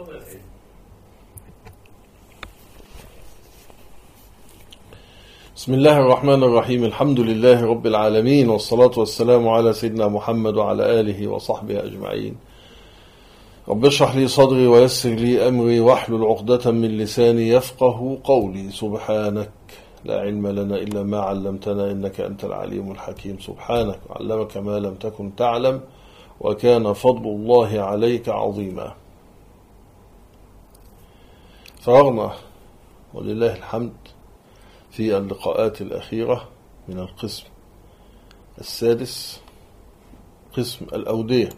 بسم الله الرحمن الرحيم. الحمد لله رب العالمين، والصلاة والسلام على سيدنا محمد وعلى آله وصحبه أجمعين. رب اشرح لي صدري ويسر لي أمري واحلل عقدة من لساني يفقه قولي. سبحانك لا علم لنا إلا ما علمتنا إنك أنت العليم الحكيم. سبحانك علمك ما لم تكن تعلم وكان فضل الله عليك عظيما. فرغنا ولله الحمد في اللقاءات الأخيرة من القسم السادس، قسم الأودية،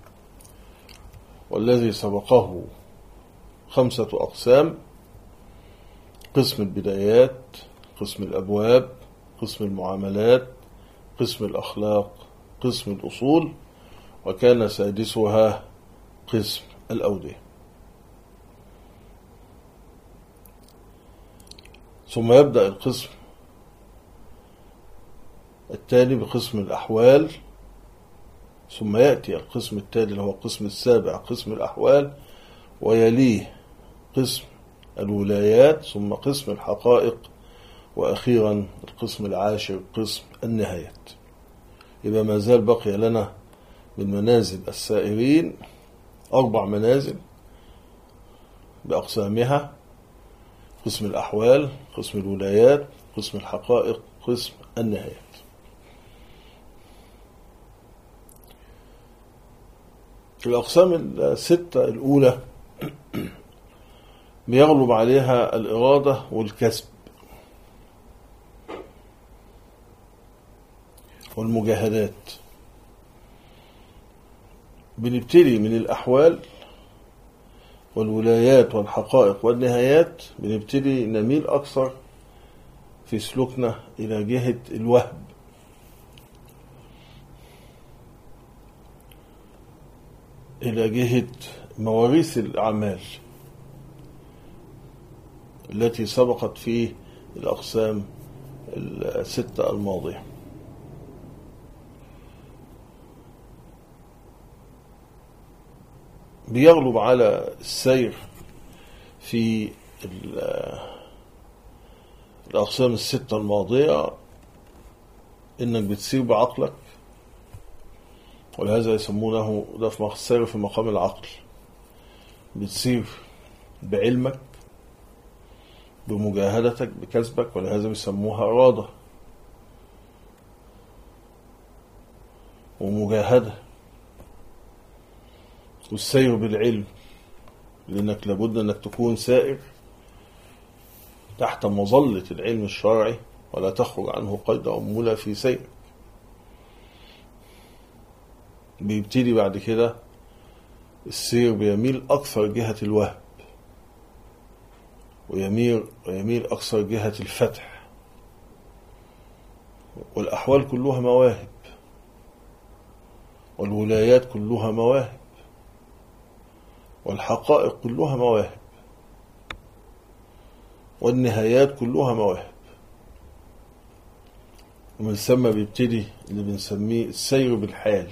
والذي سبقه 5 أقسام: قسم البدايات، قسم الأبواب، قسم المعاملات، قسم الأخلاق، قسم الأصول، وكان سادسها قسم الأودية. ثم يبدأ القسم التالي بقسم الأحوال، ثم يأتي القسم التالي اللي هو القسم السابع قسم الأحوال، ويليه قسم الولايات، ثم قسم الحقائق، وأخيرا القسم العاشر قسم النهايات. يبقى ما زال بقي لنا من منازل السائرين 4 منازل بأقسامها: قسم الأحوال، قسم الولايات، قسم الحقائق، قسم النهايات. الأقسام الستة الأولى بيغلب عليها الإرادة والكسب والمجاهدات. بنبتدي من الأحوال والولايات والحقائق والنهايات، بنبتدي نميل أكثر في سلوكنا إلى جهة الوهب، إلى جهة مواريث الأعمال التي سبقت في الأقسام الستة الماضية. بيغلب على السير في الأقسام الستة الماضية إنك بتسير بعقلك، ولهذا يسمونه ده في السير في مقام العقل. بتسير بعلمك، بمجاهدتك، بكسبك، ولهذا بيسموها إرادة ومجاهدة. والسير بالعلم، لأنك لابد أنك تكون سائر تحت مظلة العلم الشرعي ولا تخرج عنه قيد أمولة في سير. بيبتدي بعد كده السير بيميل أكثر جهة الوهب، ويميل أكثر جهة الفتح. والأحوال كلها مواهب، والولايات كلها مواهب، والحقائق كلها مواهب، والنهايات كلها مواهب. ومن ثم بيبتدي اللي بنسميه السير بالحال.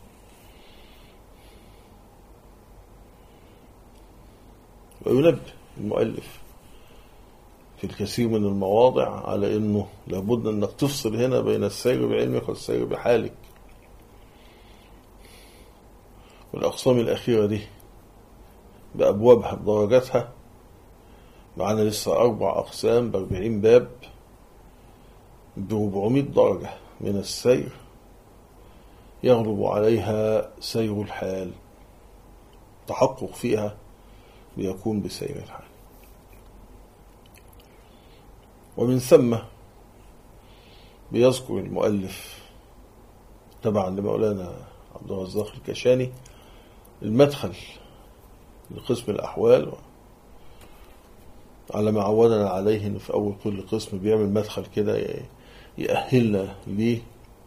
وينبه المؤلف في الكثير من المواضع على انه لابد انك تفصل هنا بين السير بعلمك والسير بحالك. والأقسام الأخيرة دي بأبوابها بدرجاتها معنا لسه 4 أقسام ب40 باب ب400 درجة من السير يغلب عليها سير الحال. تحقق فيها بيكون بسير الحال. ومن ثم بيذكر المؤلف تبعا لمولانا عبد الرزاق الكشاني المدخل لقسم الأحوال، على ما عودنا عليه إن في أول كل قسم بيعمل مدخل كده يأهلنا ليه.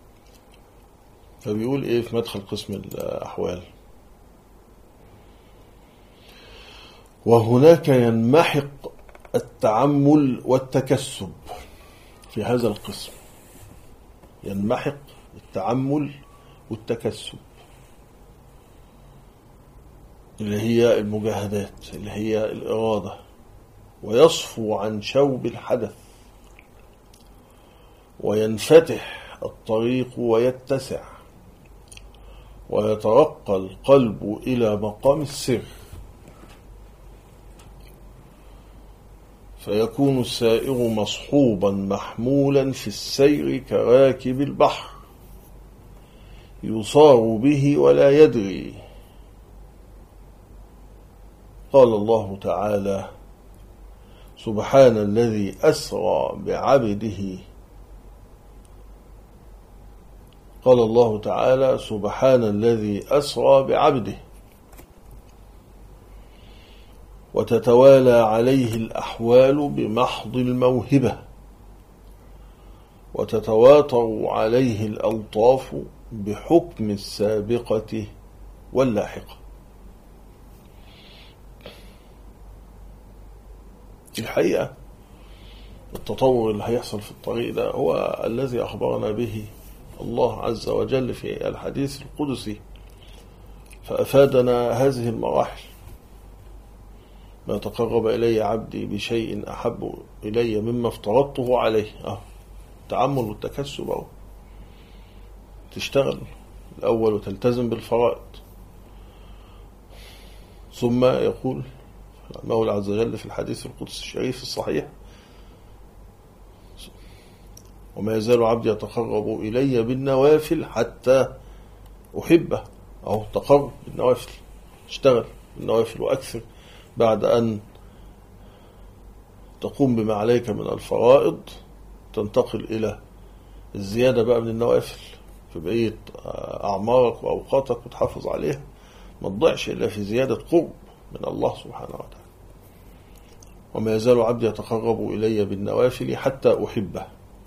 فبيقول إيه في مدخل قسم الأحوال: وهناك ينمحق التعمل والتكسب في هذا القسم. ينمحق التعمل والتكسب، اللي هي المجاهدات، اللي هي الإرادة، ويصفو عن شوب الحدث، وينفتح الطريق ويتسع، ويترقى القلب إلى مقام السر، فيكون السائر مصحوبا محمولا في السير كراكب البحر يصار به ولا يدري. قال الله تعالى: سبحان الذي أسرى بعبده. قال الله تعالى: سبحان الذي أسرى بعبده. وتتوالى عليه الأحوال بمحض الموهبة، وتتواتر عليه الألطاف بحكم السابقة واللاحقة. الحقيقة التطور اللي هيحصل في الطريق ده هو الذي أخبرنا به الله عز وجل في الحديث القدسي، فأفادنا هذه المراحل: ما تقرب إلي عبدي بشيء أحب إلي مما افترضته عليه. التعمل والتكسب، تشتغل الأول وتلتزم بالفرائض، ثم يقول المولى عز وجل في الحديث القدسي الشريف الصحيح: وما يزال عبدي يتقرب إلي بالنوافل حتى أحبه. تقرب بالنوافل، اشتغل بالنوافل وأكثر بعد أن تقوم بما عليك من الفرائض، تنتقل إلى الزيادة بقى من النوافل في بقية أعمارك وأوقاتك وتحافظ عليها، ما تضيعش إلا في زيادة قرب من الله سبحانه وتعالى. وما يزال عبدي يتقرب إلي بالنوافل حتى أحبه.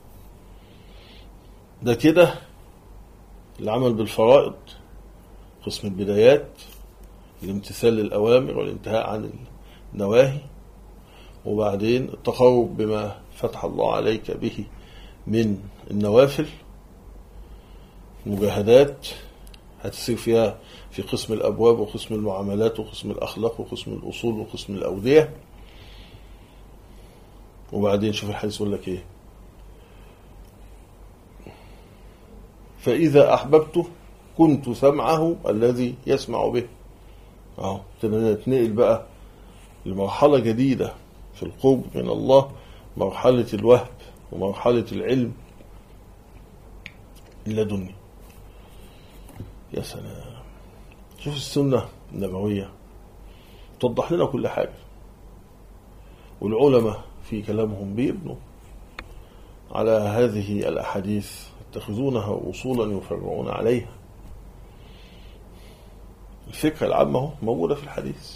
ده كده العمل بالفرائض، قسم البدايات، الامتثال للأوامر والانتهاء عن النواهي، وبعدين التقرب بما فتح الله عليك به من النوافل، مجاهدات هتصير فيها في قسم الأبواب وقسم المعاملات وقسم الأخلاق وقسم الأصول وقسم الأودية. وبعدين شوف الحديث يقول لك إيه: فإذا أحببته كنت سمعه الذي يسمع به. تنقل بقى لمرحلة جديدة في القرب من الله، مرحلة الوهب ومرحلة العلم اللدني. يا سلام، شوف السنة النبوية توضح لنا كل حاجة، والعلماء في كلامهم بيبنوا على هذه الأحاديث، يتخذونها أصولا يفرعون عليها. الفكرة العامة موجودة في الحديث،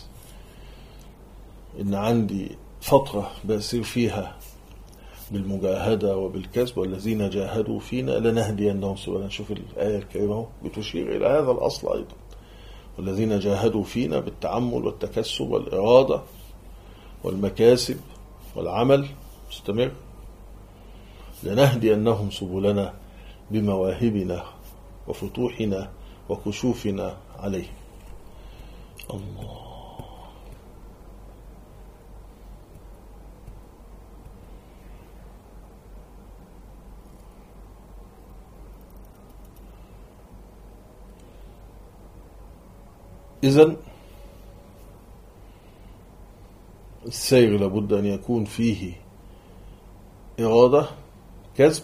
إن عندي فترة بأسير فيها بالمجاهدة وبالكسب، والذين جاهدوا فينا لنهدينهم سبلنا. نشوف الآية الكريمة بتشير إلى هذا الأصل أيضا: والذين جاهدوا فينا بالتعمل والتكسب والإرادة والمكاسب والعمل مستمر، لنهدينهم سبلنا بمواهبنا وفتوحنا وكشوفنا عليه. الله. إذن السير لابد أن يكون فيه إرادة، كسب،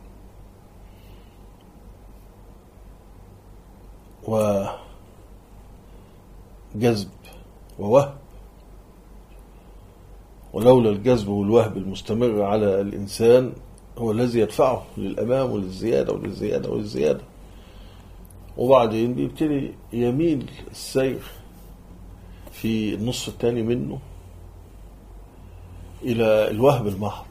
وجذب ووهب. ولولا الجذب والوهب المستمر على الإنسان هو الذي يدفعه للأمام وللزيادة وللزيادة وللزيادة. وبعدين بيبتدي يميل السير في النصف الثاني منه إلى الوهب المحض،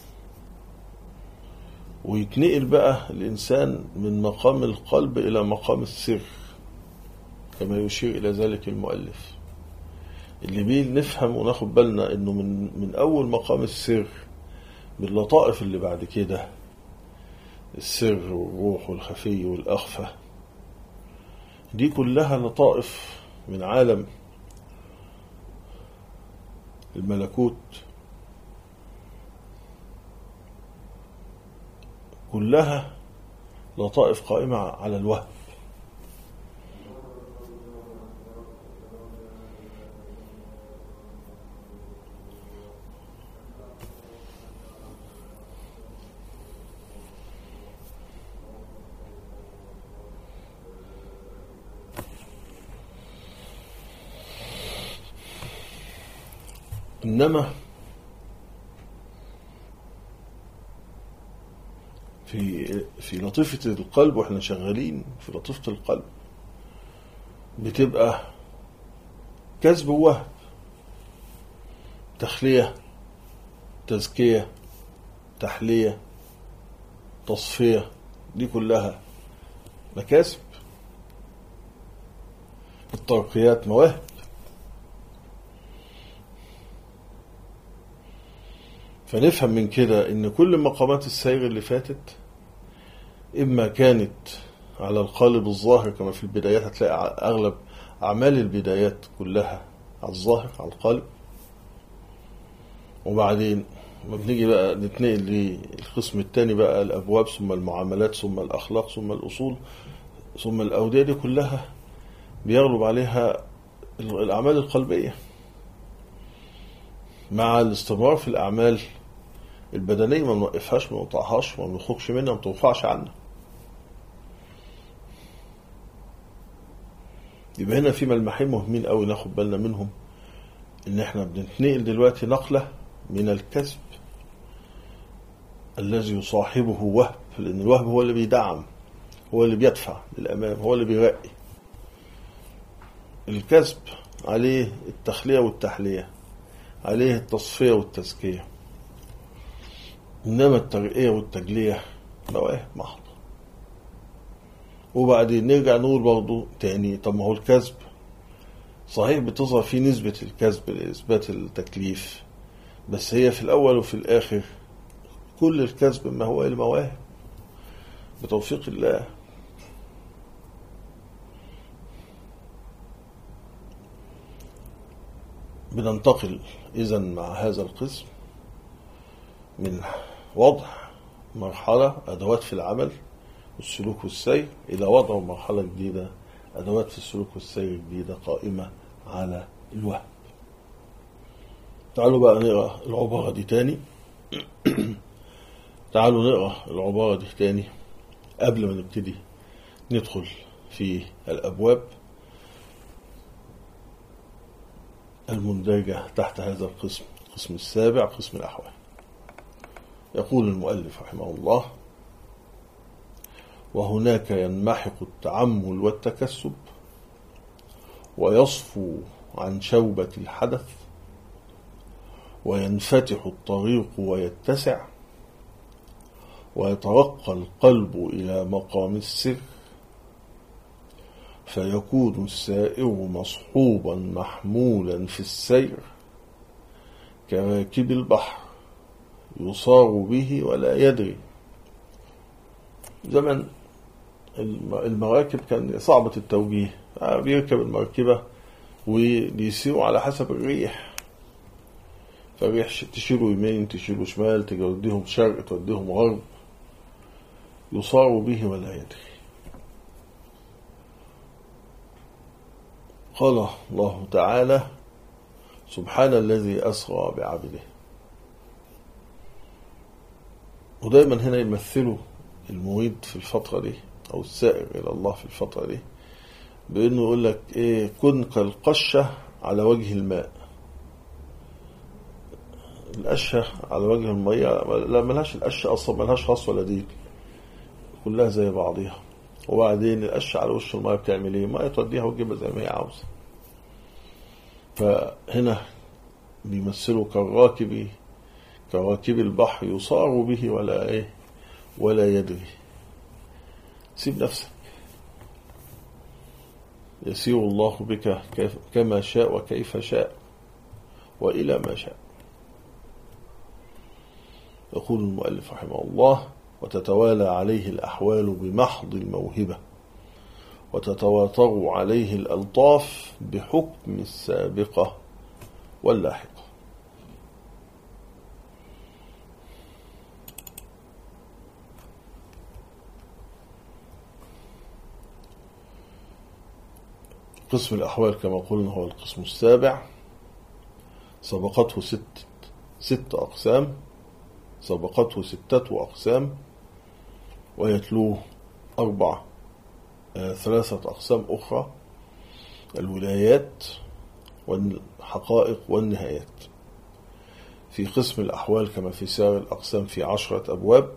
ويتنقل بقى الإنسان من مقام القلب إلى مقام السر، كما يشير إلى ذلك المؤلف. اللي بيه نفهم وناخد بالنا إنه من أول مقام السر باللطائف اللي بعد كده، السر والروح والخفي والأخفى، دي كلها لطائف من عالم الملكوت، كلها لطائف قائمة على الوهم. إنما في لطيفة القلب، وإحنا شغالين في لطيفة القلب، بتبقى كسب ووهب، تخلية، تزكية، تحلية، تصفية، دي كلها مكاسب. الترقيات مواهب. فنفهم من كده ان كل مقامات السير اللي فاتت اما كانت على القالب الظاهر، كما في البدايات هتلاقي اغلب اعمال البدايات كلها على الظاهر، على القالب. وبعدين ما بنيجي بقى نتنقل للقسم الثاني بقى، الابواب، ثم المعاملات، ثم الاخلاق، ثم الاصول، ثم الاودية، دي كلها بيغلب عليها الاعمال القلبية، مع الاستمرار في الاعمال البدنية. ما نوقفهاش، ما نقطعهاش، ما نخرجش منها، ما ترفعش عنا. يبقى هنا في ملمحين مهمين قوي ناخد بالنا منهم، ان احنا بنتنقل دلوقتي نقلة من الكسب الذي يصاحبه وهب، لان الوهب هو اللي بيدعم، هو اللي بيدفع للامام، هو اللي بيرقي. الكسب عليه التخلية والتحلية، عليه التصفية والتزكية. إنما الترقية والتجلية مواهب محضة. وبعدين نرجع نقول برضو تاني، طب ما هو الكسب صحيح بتظهر فيه نسبة الكسب لإثبات التكليف، بس هي في الأول وفي الآخر كل الكسب ما هو المواهب بتوفيق الله. بننتقل إذن مع هذا القسم من وضع مرحلة أدوات في العمل والسلوك والسير إلى وضع مرحلة جديدة، أدوات في السلوك والسير الجديدة قائمة على الوهب. تعالوا بقى نقرأ العبارة دي تاني. تعالوا نقرأ العبارة دي تاني قبل ما نبتدي ندخل في الأبواب المندرجة تحت هذا القسم، القسم السابع، قسم الأحوال. يقول المؤلف رحمه الله: وهناك ينمحق التعمل والتكسب، ويصفو عن شوبة الحدث، وينفتح الطريق ويتسع، ويترقى القلب إلى مقام السر، فيكون السائر مصحوبا محمولا في السير كراكب البحر يصار به ولا يدري. زمن المراكب كان صعبة التوجيه، بيركب المركبة وبيسيروا على حسب الريح، فالريح تشيله يمين، تشيله شمال، توديهم شرق، توديهم غرب، يصار به ولا يدري. قال الله تعالى: سبحان الذي أسرى بعبده. ودايما هنا يمثلوا المريد في الفترة دي أو السائر إلى الله في الفترة دي بأنه يقول لك إيه: كن كالقشة على وجه الماء. القشة على وجه المية لا، ملهاش القشة أصلا، ملهاش خاص ولا ديل، كلها زي بعضيها. وبعدين القشة على وش المية بتعمل إيه؟ ما توديها وتجيبها زي ما هي عاوزة. فهنا بيمثلوا كراكب البحر يصار به ولا يدري. سيب نفسك، يسير الله بك كما شاء وكيف شاء وإلى ما شاء. يقول المؤلف رحمه الله: وتتوالى عليه الأحوال بمحض الموهبة، وتتواتر عليه الألطاف بحكم السابقة واللاحقة. قسم الأحوال كما قلنا هو القسم السابع، سبقته ست أقسام، سبقته 6 أقسام، ويتلوه 3 أقسام أخرى: الولايات والحقائق والنهايات. في قسم الأحوال كما في سائر الأقسام في 10 أبواب،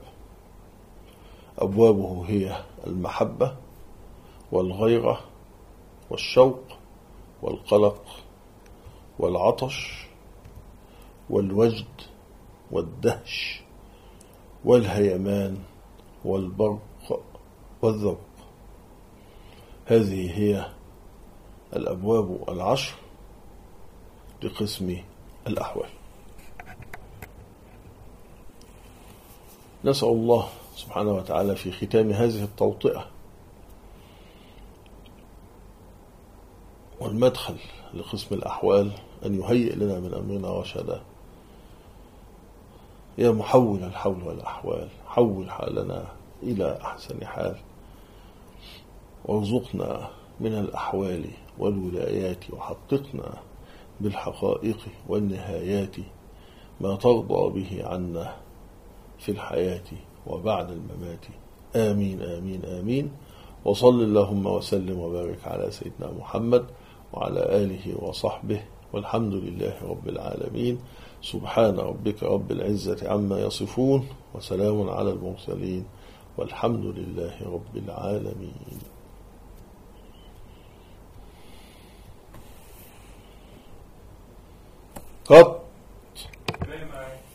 أبوابه هي المحبة والغيرة والشوق والقلق والعطش والوجد والدهش والهيمان والبرق والذوق. هذه هي الأبواب 10 لقسم الأحوال. نسأل الله سبحانه وتعالى في ختام هذه التوطئة والمدخل لقسم الأحوال أن يهيئ لنا من أمرنا رشدا. يا محول الحول والأحوال، حول حالنا إلى أحسن حال، وارزقنا من الأحوال والولايات، وحققنا بالحقائق والنهايات ما ترضى به عنا في الحياة وبعد الممات. آمين آمين آمين. وصل اللهم وسلم وبارك على سيدنا محمد وعلى آله وصحبه، والحمد لله رب العالمين. سبحان ربك رب العزة عما يصفون، وسلام على المرسلين، والحمد لله رب العالمين. قط